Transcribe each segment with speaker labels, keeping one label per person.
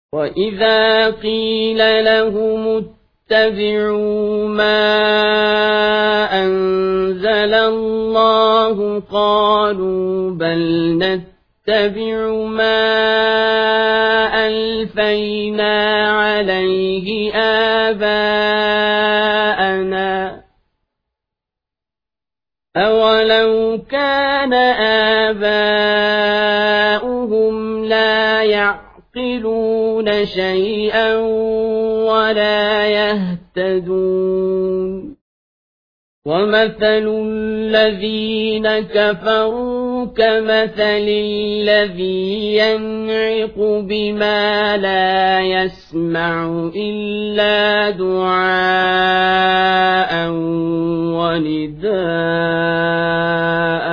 Speaker 1: وإذا قيل لهم اتبعوا ما أنزل الله قالوا بل نتبع ما ألفينا عليه آباءنا أولو كان آباؤهم لا يعقلون شيئا ولا يهتدون ومثل الذين كفروا كمثل الذي ينعق بما لا يسمع إلا دعاء ونداء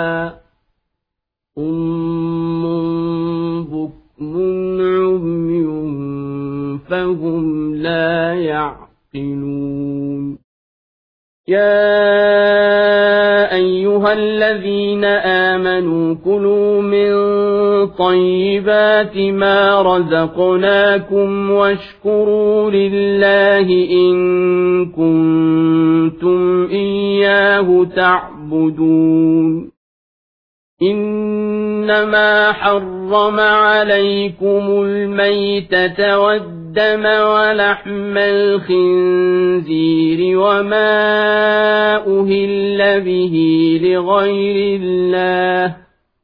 Speaker 1: صم بكم عمي فهم لا يعقلون يا أيها الذين آمنوا كلوا من طيبات ما رزقناكم واشكروا لله إن كنتم إياه تعبدون إنما حرم عليكم الميتة والدم ولحم الخنزير وما أهل به لغير الله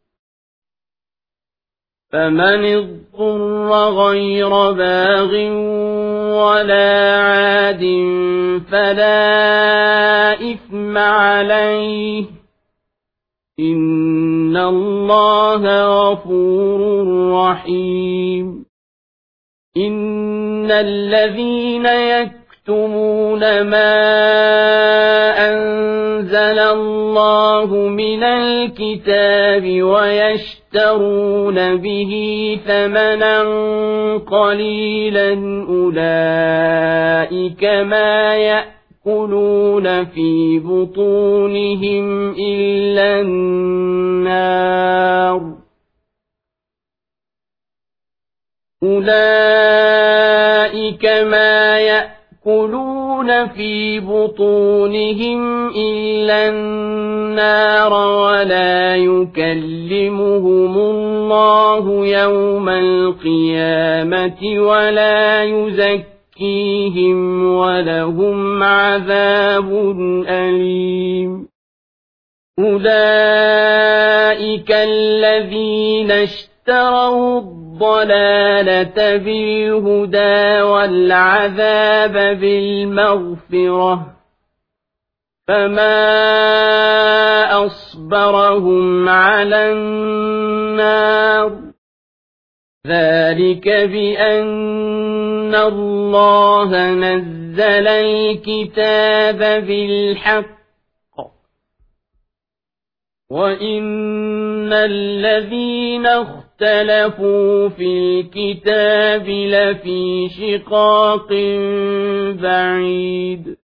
Speaker 1: فمن اضطر غير باغ ولا عاد فلا إثم عليه إن الله غفور رحيم إن الذين يكتمون ما أنزل الله من الكتاب ويشترون به ثمنا قليلا أولئك ما يأكلون في بطونهم إلا النار أولئك ما يأكلون في بطونهم إلا النار ولا يكلمهم الله يوم القيامة ولا يزكيهم ولهم عذاب أليم أولئك الذين اشتروا الضلالة بالهدى والعذاب بالمغفرة فما أصبرهم على النار ذلك بأن الله نزل الكتاب بالحق وإن الذين اختلفوا في الكتاب لفي شقاق بعيد